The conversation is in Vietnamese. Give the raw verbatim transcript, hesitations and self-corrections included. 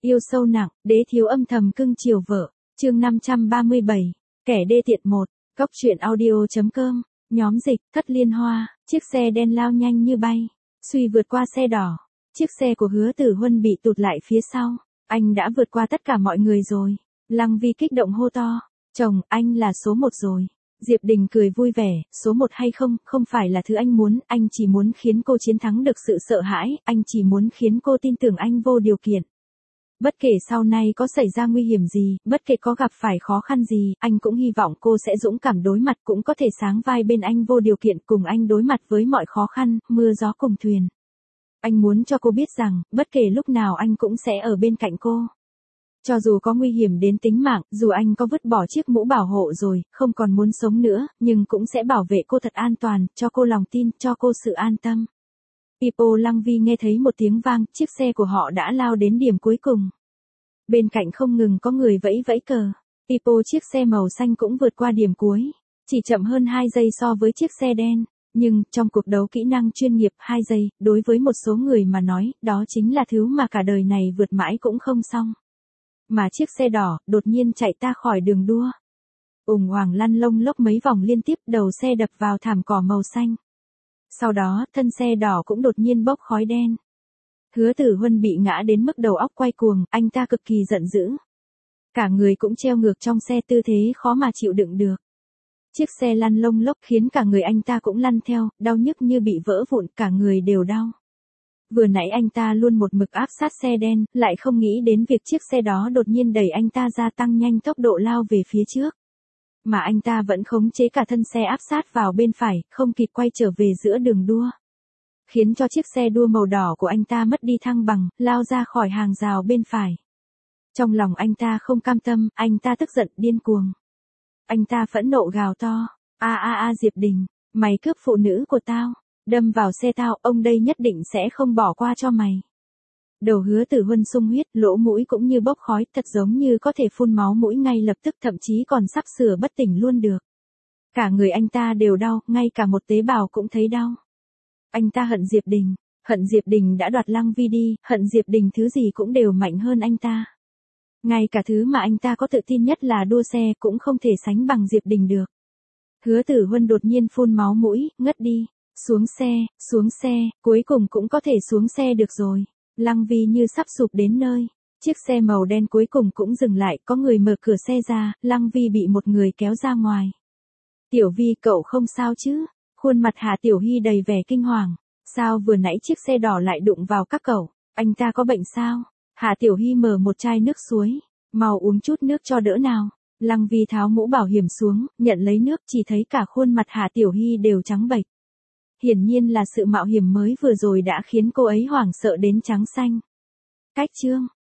Yêu sâu nặng, đế thiếu âm thầm cưng chiều vợ. Chương năm trăm ba mươi bảy, kẻ đê tiện một. Góc truyện audio.com. Nhóm dịch, Thất Liên Hoa. Chiếc xe đen lao nhanh như bay, suy vượt qua xe đỏ. Chiếc xe của Hứa Tử Huân bị tụt lại phía sau. Anh đã vượt qua tất cả mọi người rồi. Lăng Vi kích động hô to. Chồng, anh là số một rồi. Diệp Đình cười vui vẻ, số một hay không, không phải là thứ anh muốn, anh chỉ muốn khiến cô chiến thắng được sự sợ hãi, anh chỉ muốn khiến cô tin tưởng anh vô điều kiện. Bất kể sau này có xảy ra nguy hiểm gì, bất kể có gặp phải khó khăn gì, anh cũng hy vọng cô sẽ dũng cảm đối mặt, cũng có thể sáng vai bên anh vô điều kiện cùng anh đối mặt với mọi khó khăn, mưa gió cùng thuyền. Anh muốn cho cô biết rằng, bất kể lúc nào anh cũng sẽ ở bên cạnh cô. Cho dù có nguy hiểm đến tính mạng, dù anh có vứt bỏ chiếc mũ bảo hộ rồi, không còn muốn sống nữa, nhưng cũng sẽ bảo vệ cô thật an toàn, cho cô lòng tin, cho cô sự an tâm. Pipo Lăng Vi nghe thấy một tiếng vang, chiếc xe của họ đã lao đến điểm cuối cùng. Bên cạnh không ngừng có người vẫy vẫy cờ. Pipo chiếc xe màu xanh cũng vượt qua điểm cuối, chỉ chậm hơn hai giây so với chiếc xe đen. Nhưng, trong cuộc đấu kỹ năng chuyên nghiệp, hai giây, đối với một số người mà nói, đó chính là thứ mà cả đời này vượt mãi cũng không xong. Mà chiếc xe đỏ, đột nhiên chạy ta khỏi đường đua. Ùng oàng lăn lông lốc mấy vòng liên tiếp, đầu xe đập vào thảm cỏ màu xanh. Sau đó, thân xe đỏ cũng đột nhiên bốc khói đen. Hứa Tử Huân bị ngã đến mức đầu óc quay cuồng, anh ta cực kỳ giận dữ. Cả người cũng treo ngược trong xe, tư thế khó mà chịu đựng được. Chiếc xe lăn lông lốc khiến cả người anh ta cũng lăn theo, đau nhức như bị vỡ vụn, cả người đều đau. Vừa nãy anh ta luôn một mực áp sát xe đen, lại không nghĩ đến việc chiếc xe đó đột nhiên đẩy anh ta ra, tăng nhanh tốc độ lao về phía trước. Mà anh ta vẫn khống chế cả thân xe áp sát vào bên phải, không kịp quay trở về giữa đường đua. Khiến cho chiếc xe đua màu đỏ của anh ta mất đi thăng bằng, lao ra khỏi hàng rào bên phải. Trong lòng anh ta không cam tâm, anh ta tức giận điên cuồng. Anh ta phẫn nộ gào to, a a a Diệp Đình, mày cướp phụ nữ của tao, đâm vào xe tao, ông đây nhất định sẽ không bỏ qua cho mày. Đầu Hứa Tử Huân sung huyết, lỗ mũi cũng như bốc khói, thật giống như có thể phun máu mũi ngay lập tức, thậm chí còn sắp sửa bất tỉnh luôn được. Cả người anh ta đều đau, ngay cả một tế bào cũng thấy đau. Anh ta hận Diệp Đình, hận Diệp Đình đã đoạt Lăng Vi đi, hận Diệp Đình thứ gì cũng đều mạnh hơn anh ta. Ngay cả thứ mà anh ta có tự tin nhất là đua xe cũng không thể sánh bằng Diệp Đình được. Hứa Tử Huân đột nhiên phun máu mũi, ngất đi. Xuống xe, xuống xe, cuối cùng cũng có thể xuống xe được rồi. Lăng Vi như sắp sụp đến nơi. Chiếc xe màu đen cuối cùng cũng dừng lại, có người mở cửa xe ra, Lăng Vi bị một người kéo ra ngoài. Tiểu Vi, cậu không sao chứ? Khuôn mặt Hà Tiểu Hy đầy vẻ kinh hoàng. Sao vừa nãy chiếc xe đỏ lại đụng vào các cậu? Anh ta có bệnh sao? Hà Tiểu Hy mở một chai nước suối. Mau uống chút nước cho đỡ nào. Lăng Vi tháo mũ bảo hiểm xuống, nhận lấy nước, chỉ thấy cả khuôn mặt Hà Tiểu Hy đều trắng bệch. Hiển nhiên là sự mạo hiểm mới vừa rồi đã khiến cô ấy hoảng sợ đến trắng xanh. Cách chương